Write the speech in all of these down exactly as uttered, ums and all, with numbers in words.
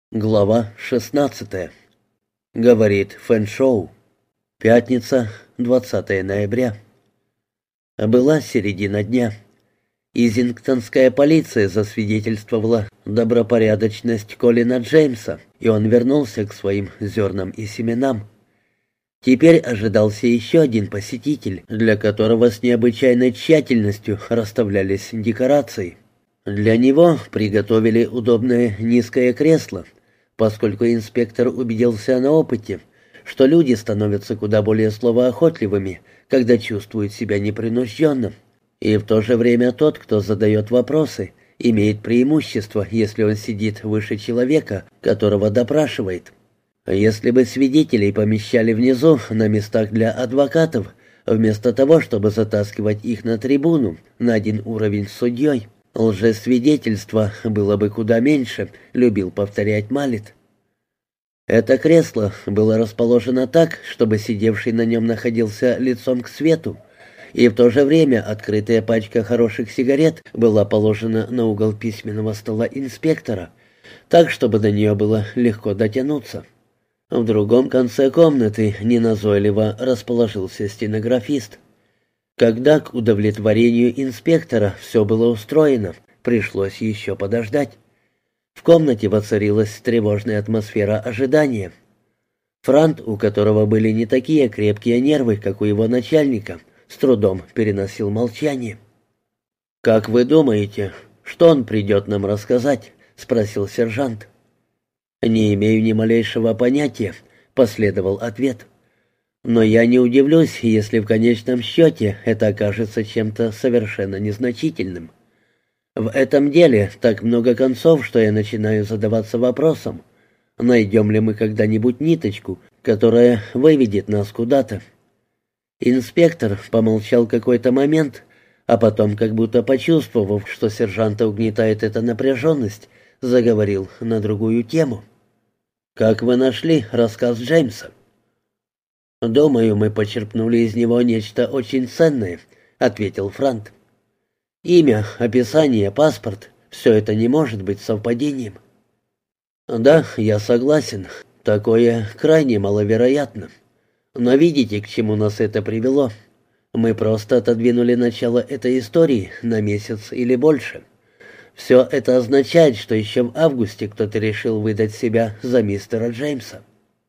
Глава шестнадцатая. Говорит Фэншоу. Пятница, двадцатое ноября. Была середина дня. Изингтонская полиция засвидетельствовала добропорядочность Колина Джеймса, и он вернулся к своим зернам и семенам. Теперь ожидался еще один посетитель, для которого с необычайной тщательностью расставлялись декорации. Для него приготовили удобное низкое кресло, поскольку инспектор убедился на опыте, что люди становятся куда более словоохотливыми, когда чувствуют себя непринужденно, и в то же время тот, кто задает вопросы, имеет преимущество, если он сидит выше человека, которого допрашивает. Если бы свидетелей помещали внизу на местах для адвокатов, вместо того, чтобы затаскивать их на трибуну на один уровень с судьей, лжесвидетельства было бы куда меньше, любил повторять Малет. Это кресло было расположено так, чтобы сидевший на нем находился лицом к свету, и в то же время открытая пачка хороших сигарет была положена на угол письменного стола инспектора, так, чтобы до нее было легко дотянуться. В другом конце комнаты неназойливо расположился стенографист. Когда к удовлетворению инспектора все было устроено, пришлось еще подождать. В комнате воцарилась тревожная атмосфера ожидания. Франт, у которого были не такие крепкие нервы, как у его начальника, с трудом переносил молчание. «Как вы думаете, что он придет нам рассказать?» — спросил сержант. «Не имею ни малейшего понятия», — последовал ответ. «Но я не удивлюсь, если в конечном счете это окажется чем-то совершенно незначительным. В этом деле так много концов, что я начинаю задаваться вопросом, найдем ли мы когда-нибудь ниточку, которая выведет нас куда-то». Инспектор помолчал какой-то момент, а потом, как будто почувствовав, что сержанта угнетает эта напряженность, заговорил на другую тему. «Как вы нашли рассказ Джеймса?» «Думаю, мы почерпнули из него нечто очень ценное», — ответил Франт. «Имя, описание, паспорт — все это не может быть совпадением». «Да, я согласен. Такое крайне маловероятно. Но видите, к чему нас это привело? Мы просто отодвинули начало этой истории на месяц или больше. Все это означает, что еще в августе кто-то решил выдать себя за мистера Джеймса».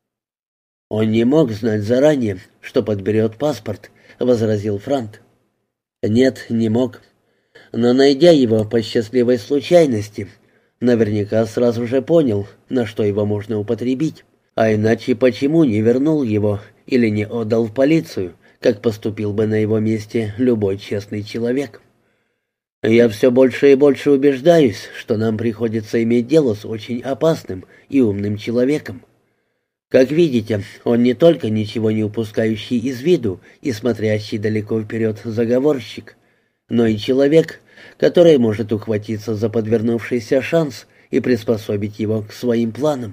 «Он не мог знать заранее, что подберет паспорт», — возразил Франт. «Нет, не мог. Но, найдя его по счастливой случайности, наверняка сразу же понял, на что его можно употребить. А иначе почему не вернул его или не отдал в полицию, как поступил бы на его месте любой честный человек? Я все больше и больше убеждаюсь, что нам приходится иметь дело с очень опасным и умным человеком. Как видите, он не только ничего не упускающий из виду и смотрящий далеко вперед заговорщик, но и человек, который может ухватиться за подвернувшийся шанс и приспособить его к своим планам.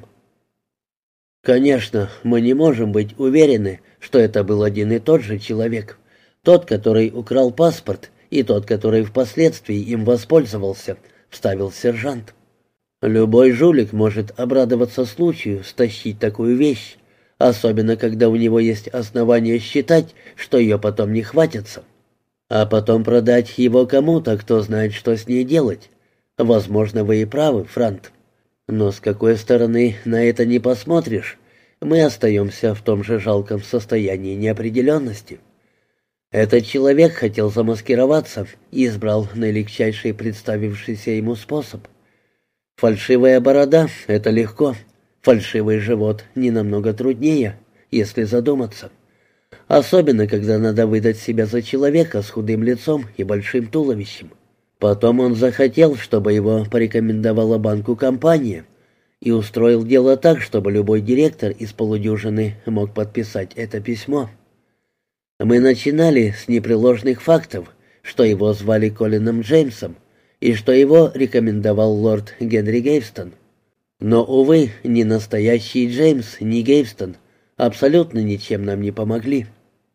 Конечно, мы не можем быть уверены, что это был один и тот же человек, тот, который украл паспорт, и тот, который впоследствии им воспользовался, — вставил сержант. Любой жулик может обрадоваться случаю стащить такую вещь, особенно когда у него есть основания считать, что ее потом не хватится. А потом продать его кому-то, кто знает, что с ней делать. Возможно, вы и правы, Франт. Но с какой стороны на это не посмотришь, мы остаемся в том же жалком состоянии неопределенности. Этот человек хотел замаскироваться и избрал наилегчайший представившийся ему способ. Фальшивая борода — это легко, фальшивый живот не намного труднее, если задуматься. Особенно, когда надо выдать себя за человека с худым лицом и большим туловищем. Потом он захотел, чтобы его порекомендовала банку компания, и устроил дело так, чтобы любой директор из полудюжины мог подписать это письмо. Мы начинали с непреложных фактов, что его звали Колином Джеймсом, и что его рекомендовал лорд Генри Гейвстон. Но, увы, ни настоящий Джеймс, ни Гейвстон абсолютно ничем нам не помогли.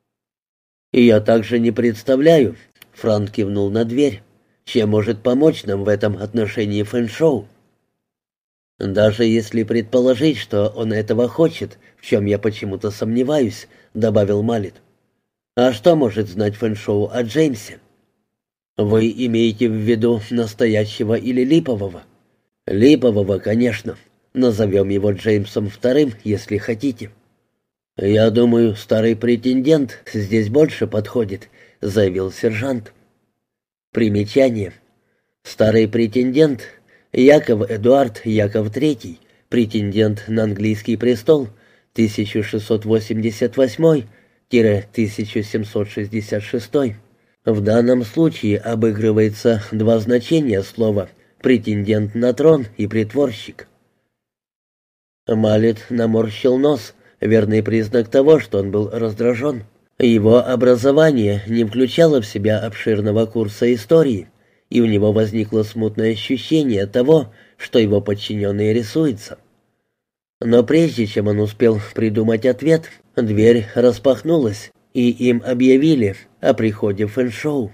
«И я также не представляю», — Франт кивнул на дверь, — «чем может помочь нам в этом отношении Фэншоу». «Даже если предположить, что он этого хочет, в чем я почему-то сомневаюсь», — добавил Малет. «А что может знать Фэншоу о Джеймсе?» «Вы имеете в виду настоящего или липового?» «Липового, конечно. Назовем его Джеймсом вторым, если хотите». «Я думаю, старый претендент здесь больше подходит», — заявил сержант. Примечание. Старый претендент Яков Эдуард Яков третий, претендент на английский престол, тысяча шестьсот восемьдесят восьмой — тысяча семьсот шестьдесят шестой. В данном случае обыгрывается два значения слова «претендент на трон» и «притворщик». Малет наморщил нос, верный признак того, что он был раздражен. Его образование не включало в себя обширного курса истории, и у него возникло смутное ощущение того, что его подчиненный рисуется. Но прежде чем он успел придумать ответ, дверь распахнулась, и им объявили о приходе Фэншоу.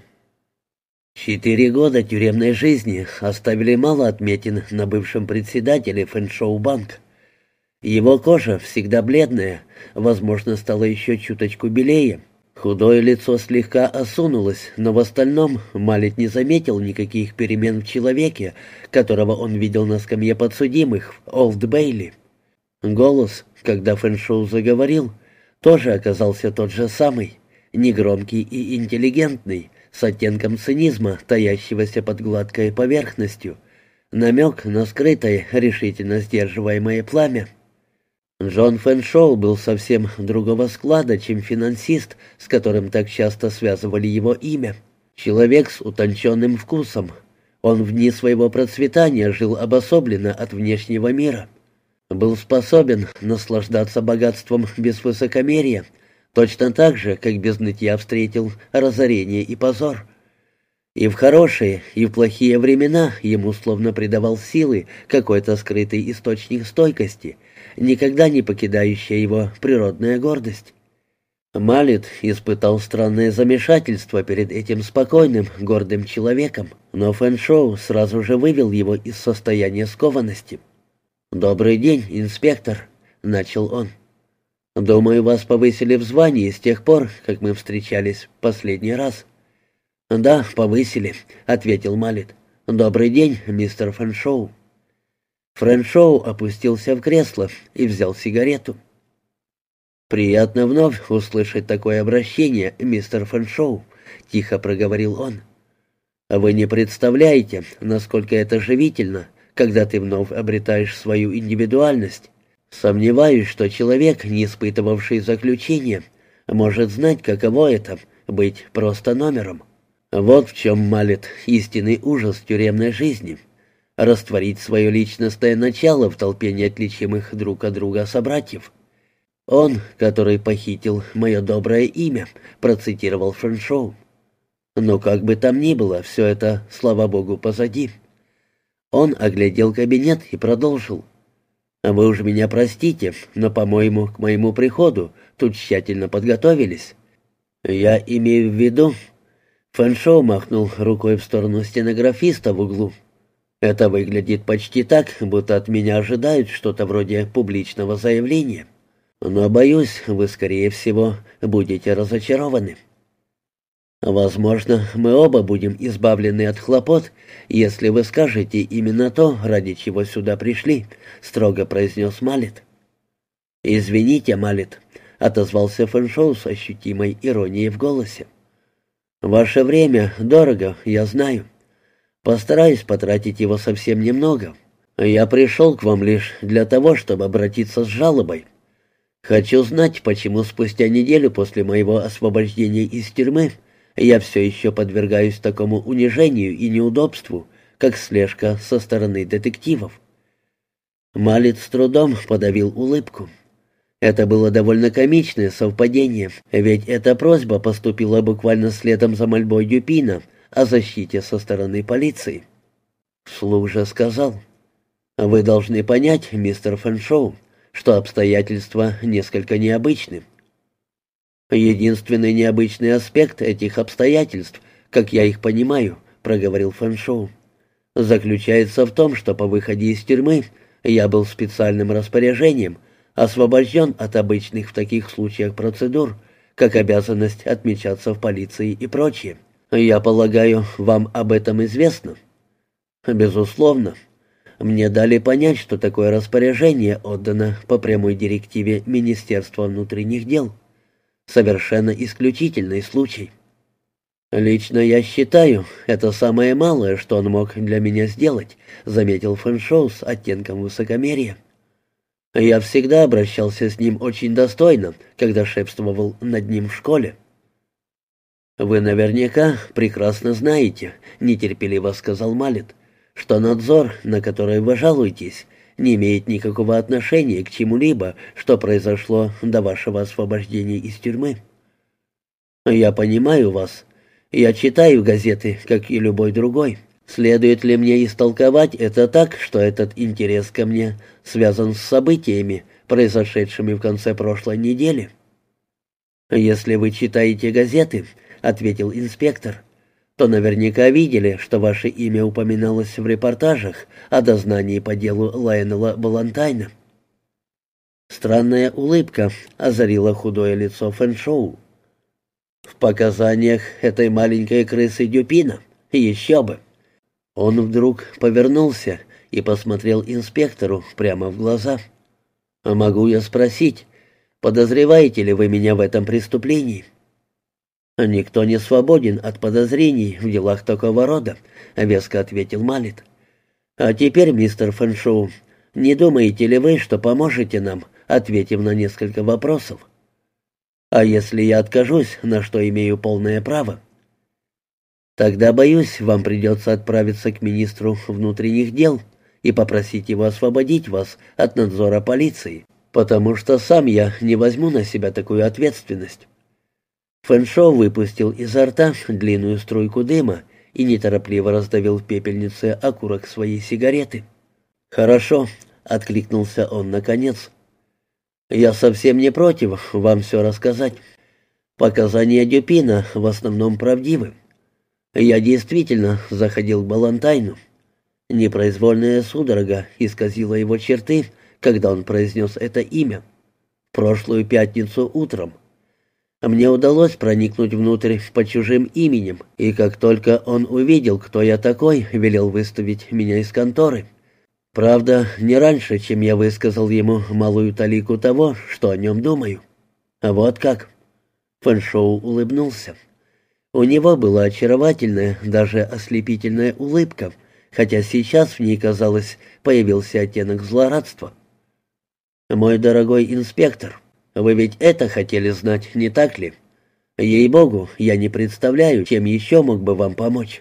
Четыре года тюремной жизни оставили мало отметин на бывшем председателе Фэншоу Банк. Его кожа, всегда бледная, возможно, стала еще чуточку белее. Худое лицо слегка осунулось, но в остальном Малет не заметил никаких перемен в человеке, которого он видел на скамье подсудимых в Олд-Бейли. Голос, когда Фэншоу заговорил, тоже оказался тот же самый, негромкий и интеллигентный, с оттенком цинизма, таящегося под гладкой поверхностью, намек на скрытое, решительно сдерживаемое пламя. Джон Фэншоу был совсем другого склада, чем финансист, с которым так часто связывали его имя. Человек с утонченным вкусом. Он в дни своего процветания жил обособленно от внешнего мира. Был способен наслаждаться богатством без высокомерия, точно так же, как без нытья встретил разорение и позор. И в хорошие, и в плохие времена ему словно придавал силы какой-то скрытый источник стойкости, никогда не покидающая его природная гордость. Малет испытал странное замешательство перед этим спокойным, гордым человеком, но Фэншоу сразу же вывел его из состояния скованности. «Добрый день, инспектор», — начал он. «Думаю, вас повысили в звании с тех пор, как мы встречались в последний раз». «Да, повысили», — ответил Малет. «Добрый день, мистер Фэншоу». Фэншоу опустился в кресло и взял сигарету. «Приятно вновь услышать такое обращение, мистер Фэншоу», — тихо проговорил он. «Вы не представляете, насколько это живительно, когда ты вновь обретаешь свою индивидуальность. Сомневаюсь, что человек, не испытывавший заключения, может знать, каково это — быть просто номером. Вот в чем, Малет, истинный ужас тюремной жизни. Растворить свое личностное начало в толпе неотличимых друг от друга собратьев. «Он, который похитил мое доброе имя», — процитировал Фэншоу. Но как бы там ни было, все это, слава богу, позади. Он оглядел кабинет и продолжил. «Вы уж меня простите, но, по-моему, к моему приходу тут тщательно подготовились. Я имею в виду...» Фэншоу махнул рукой в сторону стенографиста в углу. «Это выглядит почти так, будто от меня ожидают что-то вроде публичного заявления. Но, боюсь, вы, скорее всего, будете разочарованы. Возможно, мы оба будем избавлены от хлопот, если вы скажете именно то, ради чего сюда пришли», — строго произнес Малет. «Извините, Малет», — отозвался Фэншоу с ощутимой иронией в голосе. «Ваше время дорого, я знаю. Постараюсь потратить его совсем немного. Я пришел к вам лишь для того, чтобы обратиться с жалобой. Хочу знать, почему спустя неделю после моего освобождения из тюрьмы я все еще подвергаюсь такому унижению и неудобству, как слежка со стороны детективов». Малет с трудом подавил улыбку. Это было довольно комичное совпадение, ведь эта просьба поступила буквально следом за мольбой Дюпина о защите со стороны полиции. Вслух же сказал: «Вы должны понять, мистер Фэншоу, что обстоятельства несколько необычны. Единственный необычный аспект этих обстоятельств, как я их понимаю, — проговорил Фэншоу, — заключается в том, что по выходе из тюрьмы Я был специальным распоряжением освобожден от обычных в таких случаях процедур, как обязанность отмечаться в полиции и прочее. Я полагаю, вам об этом известно? Безусловно. Мне дали понять, что такое распоряжение отдано по прямой директиве Министерства внутренних дел. Совершенно исключительный случай. «Лично я считаю, это самое малое, что он мог для меня сделать», — заметил Фэншоу с оттенком высокомерия. «Я всегда обращался с ним очень достойно, когда шефствовал над ним в школе». «Вы наверняка прекрасно знаете», — нетерпеливо сказал Малет, «что надзор, на который вы жалуетесь, не имеет никакого отношения к чему-либо, что произошло до вашего освобождения из тюрьмы». «Я понимаю вас. Я читаю газеты, как и любой другой. Следует ли мне истолковать это так, что этот интерес ко мне связан с событиями, произошедшими в конце прошлой недели?» «Если вы читаете газеты», — ответил инспектор, «то наверняка видели, что ваше имя упоминалось в репортажах о дознании по делу Лайонела Балантайна». Странная улыбка озарила худое лицо Фэншоу. «В показаниях этой маленькой крысы Дюпина? Еще бы!» Он вдруг повернулся и посмотрел инспектору прямо в глаза. «Могу я спросить, подозреваете ли вы меня в этом преступлении?» «Никто не свободен от подозрений в делах такого рода», — веско ответил Малет. «А теперь, мистер Фэншоу, не думаете ли вы, что поможете нам, ответив на несколько вопросов? А если я откажусь, на что имею полное право? Тогда, боюсь, вам придется отправиться к министру внутренних дел и попросить его освободить вас от надзора полиции, потому что сам я не возьму на себя такую ответственность». Фэншоу выпустил изо рта длинную струйку дыма и неторопливо раздавил в пепельнице окурок своей сигареты. «Хорошо», — откликнулся он наконец. «Я совсем не против вам все рассказать. Показания Дюпина в основном правдивы. Я действительно заходил к Балантайну. Непроизвольная судорога исказила его черты, когда он произнес это имя. В прошлую пятницу утром. Мне удалось проникнуть внутрь под чужим именем, и как только он увидел, кто я такой, велел выставить меня из конторы. Правда, не раньше, чем я высказал ему малую талику того, что о нем думаю. Вот как». Фэншоу улыбнулся. У него была очаровательная, даже ослепительная улыбка, хотя сейчас в ней, казалось, появился оттенок злорадства. «Мой дорогой инспектор, вы ведь это хотели знать, не так ли? Ей-богу, я не представляю, чем еще мог бы вам помочь».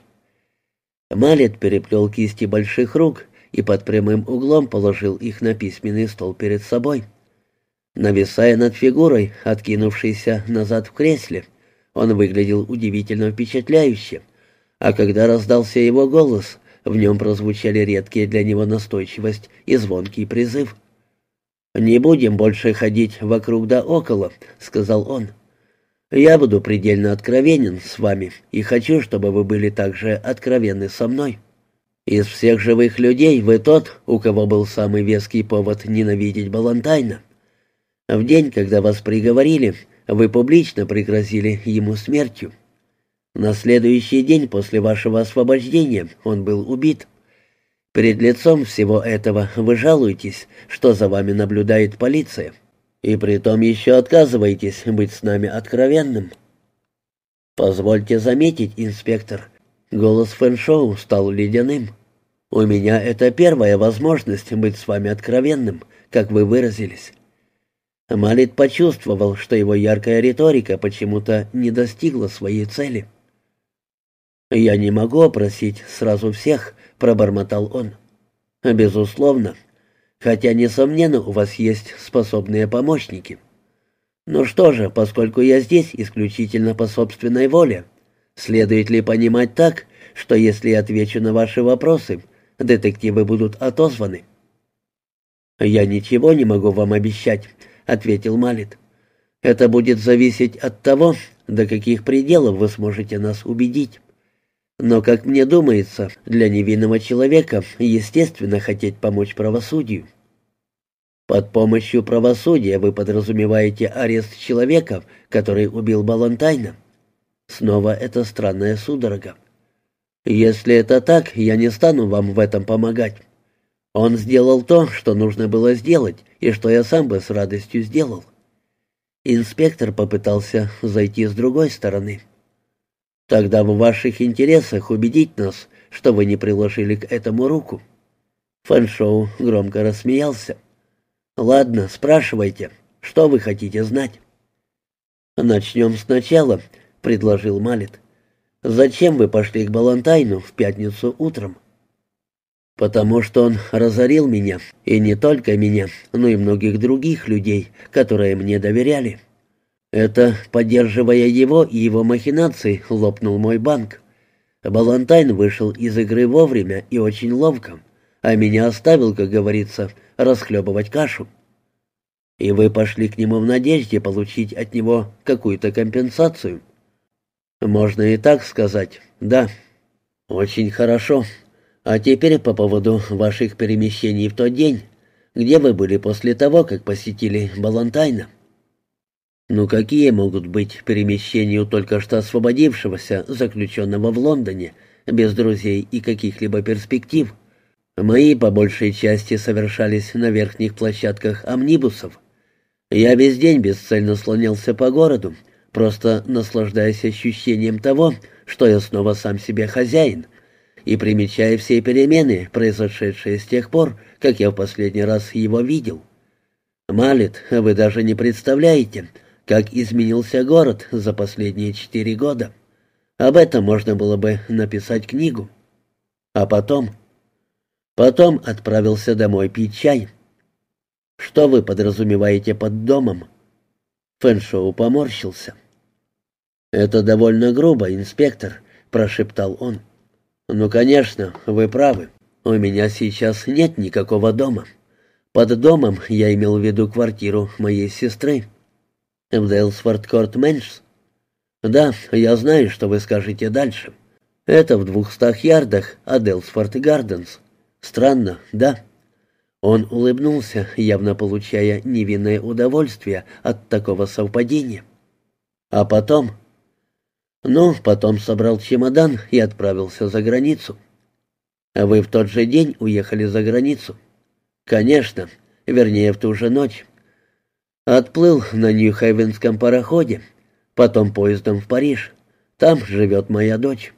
Малет переплел кисти больших рук и под прямым углом положил их на письменный стол перед собой. Нависая над фигурой, откинувшейся назад в кресле, он выглядел удивительно впечатляюще, а когда раздался его голос, в нем прозвучали редкие для него настойчивость и звонкий призыв. «Не будем больше ходить вокруг да около», — сказал он. «Я буду предельно откровенен с вами и хочу, чтобы вы были также откровенны со мной. Из всех живых людей вы тот, у кого был самый веский повод ненавидеть Балантайна. В день, когда вас приговорили, вы публично пригрозили ему смертью. На следующий день после вашего освобождения он был убит. Перед лицом всего этого вы жалуетесь, что за вами наблюдает полиция, и притом еще отказываетесь быть с нами откровенным». «Позвольте заметить, инспектор», голос Фэншоу стал ледяным. «У меня это первая возможность быть с вами откровенным, как вы выразились». Малет почувствовал, что его яркая риторика почему-то не достигла своей цели. «Я не могу опросить сразу всех», — пробормотал он. «Безусловно. Хотя, несомненно, у вас есть способные помощники. Ну что же, поскольку я здесь исключительно по собственной воле, следует ли понимать так, что если я отвечу на ваши вопросы, детективы будут отозваны?» «Я ничего не могу вам обещать», — ответил Малет. «Это будет зависеть от того, до каких пределов вы сможете нас убедить. Но, как мне думается, для невинного человека естественно хотеть помочь правосудию. Под помощью правосудия вы подразумеваете арест человека, который убил Балантайна? Снова эта странная судорога. Если это так, я не стану вам в этом помогать. Он сделал то, что нужно было сделать, и что я сам бы с радостью сделал. Инспектор попытался зайти с другой стороны. Тогда в ваших интересах убедить нас, что вы не приложили к этому руку. Фэншоу громко рассмеялся. Ладно, спрашивайте, что вы хотите знать? Начнем сначала, предложил Малет. Зачем вы пошли к Балантайну в пятницу утром? Потому что он разорил меня, и не только меня, но и многих других людей, которые мне доверяли. Это, поддерживая его и его махинации, лопнул мой банк. Балантайн вышел из игры вовремя и очень ловко, а меня оставил, как говорится, расхлебывать кашу. И вы пошли к нему в надежде получить от него какую-то компенсацию. Можно и так сказать, да. Очень хорошо. А теперь по поводу ваших перемещений в тот день. Где вы были после того, как посетили Балантайна? Ну какие могут быть перемещения у только что освободившегося заключенного в Лондоне, без друзей и каких-либо перспектив? Мои по большей части совершались на верхних площадках амнибусов. Я весь день бесцельно слонялся по городу, просто наслаждаясь ощущением того, что я снова сам себе хозяин, и примечая все перемены, произошедшие с тех пор, как я в последний раз его видел. Малет, вы даже не представляете, как изменился город за последние четыре года. Об этом можно было бы написать книгу. А потом... Потом отправился домой пить чай. Что вы подразумеваете под домом? Фэншоу поморщился. «Это довольно грубо, инспектор», — прошептал он. «Ну, конечно, вы правы. У меня сейчас нет никакого дома. Под домом я имел в виду квартиру моей сестры. В Дейлсфорд-Корт-Мэншс. Да, я знаю, что вы скажете дальше. Это в двухстах ярдах от Дейлсфорд-Гарденс. Странно, да?» Он улыбнулся, явно получая невинное удовольствие от такого совпадения. А потом... Ну, потом собрал чемодан и отправился за границу. А вы в тот же день уехали за границу? Конечно, вернее, в ту же ночь. Отплыл на Нью-Хейвенском пароходе, потом поездом в Париж. Там живет моя дочь.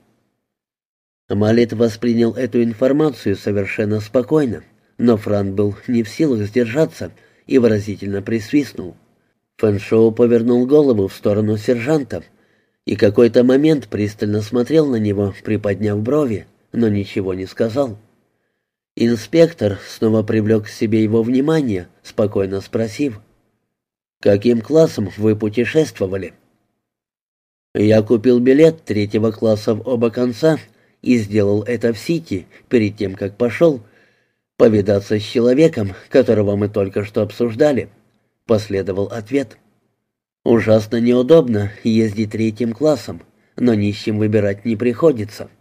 Малет воспринял эту информацию совершенно спокойно, но Фран был не в силах сдержаться и выразительно присвистнул. Фэншоу повернул голову в сторону сержанта и какой-то момент пристально смотрел на него, приподняв брови, но ничего не сказал. Инспектор снова привлек к себе его внимание, спокойно спросив: «Каким классом вы путешествовали?» «Я купил билет третьего класса в оба конца и сделал это в Сити перед тем, как пошел повидаться с человеком, которого мы только что обсуждали», — последовал ответ. «Ужасно неудобно ездить третьим классом, но нищим выбирать не приходится».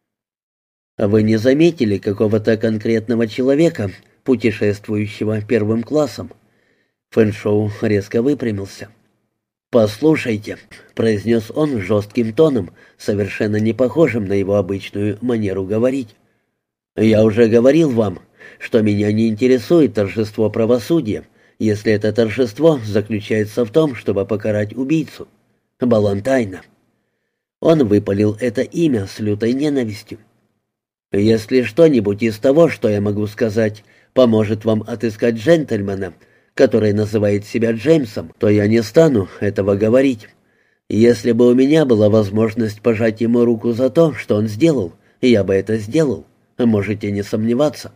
«Вы не заметили какого-то конкретного человека, путешествующего первым классом?» Фэншоу резко выпрямился. «Послушайте», — произнес он жестким тоном, совершенно не похожим на его обычную манеру говорить. «Я уже говорил вам, что меня не интересует торжество правосудия, если это торжество заключается в том, чтобы покарать убийцу, Балантайна». Он выпалил это имя с лютой ненавистью. «Если что-нибудь из того, что я могу сказать, поможет вам отыскать джентльмена, который называет себя Джеймсом, то я не стану этого говорить. Если бы у меня была возможность пожать ему руку за то, что он сделал, я бы это сделал, можете не сомневаться».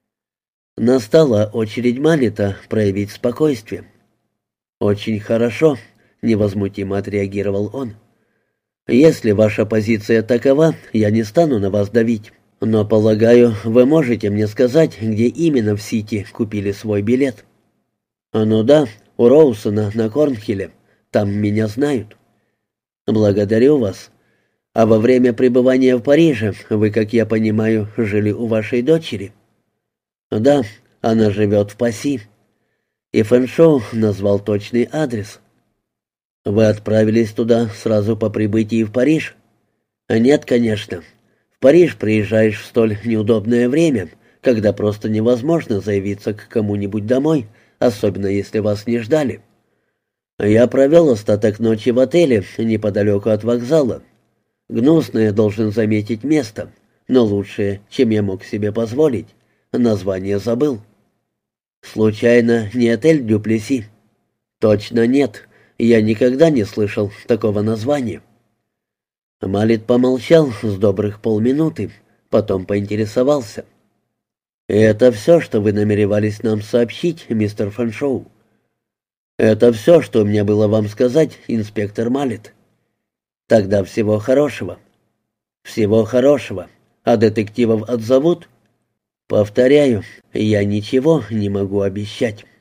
Настала очередь Малета проявить спокойствие. «Очень хорошо», — невозмутимо отреагировал он. «Если ваша позиция такова, я не стану на вас давить. Но, полагаю, вы можете мне сказать, где именно в Сити купили свой билет?» «Ну да, у Роусона на Корнхилле. Там меня знают». «Благодарю вас. А во время пребывания в Париже вы, как я понимаю, жили у вашей дочери?» «Да, она живет в Пасси». И Фэншоу назвал точный адрес. «Вы отправились туда сразу по прибытии в Париж?» «Нет, конечно. В Париж приезжаешь в столь неудобное время, когда просто невозможно заявиться к кому-нибудь домой, особенно если вас не ждали. Я провел остаток ночи в отеле неподалеку от вокзала. Гнусное, должен заметить, место, но лучшее, чем я мог себе позволить. Название забыл». «Случайно не отель Дюплесси?» «Точно нет. Я никогда не слышал такого названия». Малет помолчал с добрых полминуты, потом поинтересовался. «Это все, что вы намеревались нам сообщить, мистер Фэншоу?» «Это все, что у меня было вам сказать, инспектор Малет». «Тогда всего хорошего». «Всего хорошего. А детективов отзовут?» «Повторяю, я ничего не могу обещать».